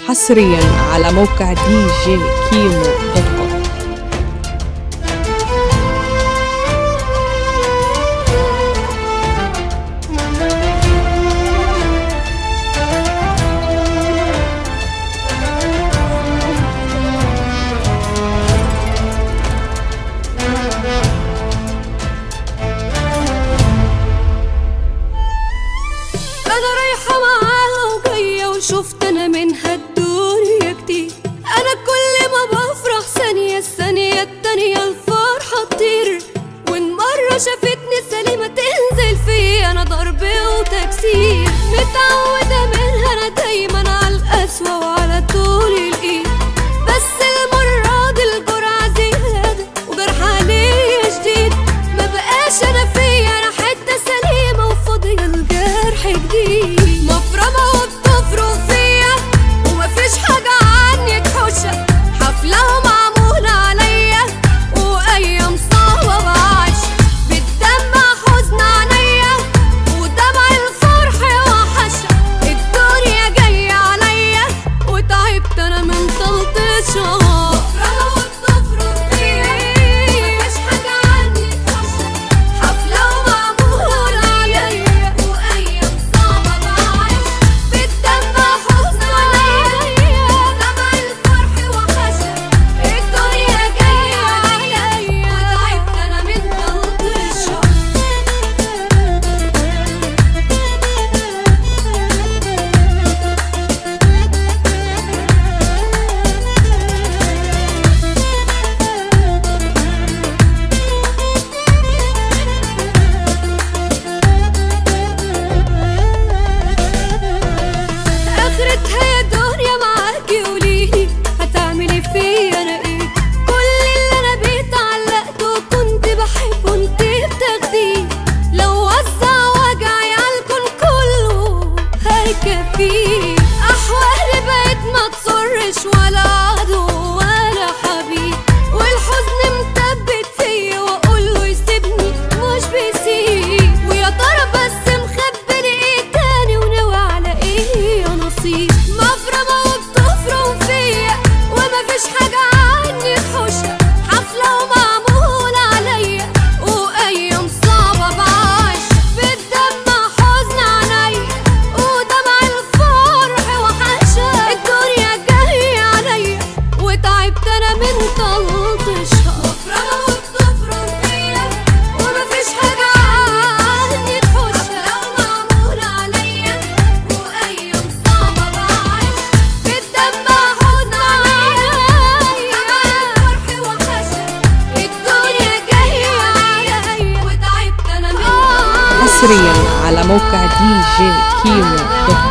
حصريا على موقع djkimo.com. أنا رايحة معاها وجاية وشفت أنا منها الدنيا كتير. أنا كل ما بفرح ثانية الثانية التانية الفرحة تطير، وإن مرة شافتني سليمة تنزل فيا أنا ضرب وتكسير. متعودة منها أنا دايما على القسوة وعلى طول الإيد، بس المرة دي الجرعة زيادة وجرح عليا شديد. ما بقاش أنا فيا أنا حتة سليمة وفاضية الجرح جديد. مفرمة وبتفرم فيا ومفيش حاجة عني تحوشها، حفلة ومعمولة عليا وأيام صعبة بعيش. بتدمع حزن عينيا ودمع الفرح وحشة، الدنيا جاية عليا وتعبت أنا من تلطيشها. أحوالي بقت ما تصرش ولا عدو ولا حبيب، والحزن مثبت فيا وأقوله يسيبني مش بيسيب. ويا ترى بس مخبي إيه تاني وناوي على إيه يا نصيب. مفرمة وبتفرم فيا ومفيش حاجة عني تحوشها، حفلة ومعمولة عليا وأيام صعبة بعيش. بتدمع حزن عينيا ودمع الفرح وحشة، الدنيا جاية عليا وتعبت أنا من تلطيشها. مفرمة وبتفرم فيا ومفيش حاجة عني تحوشها، ومعمولة عليا وأيام صعبة بعيش. بتدمع حزن عينيا دمع الفرح وحشة، الدنيا جاية عليا وتعبت أنا من حصريا على موقع djkimo.com.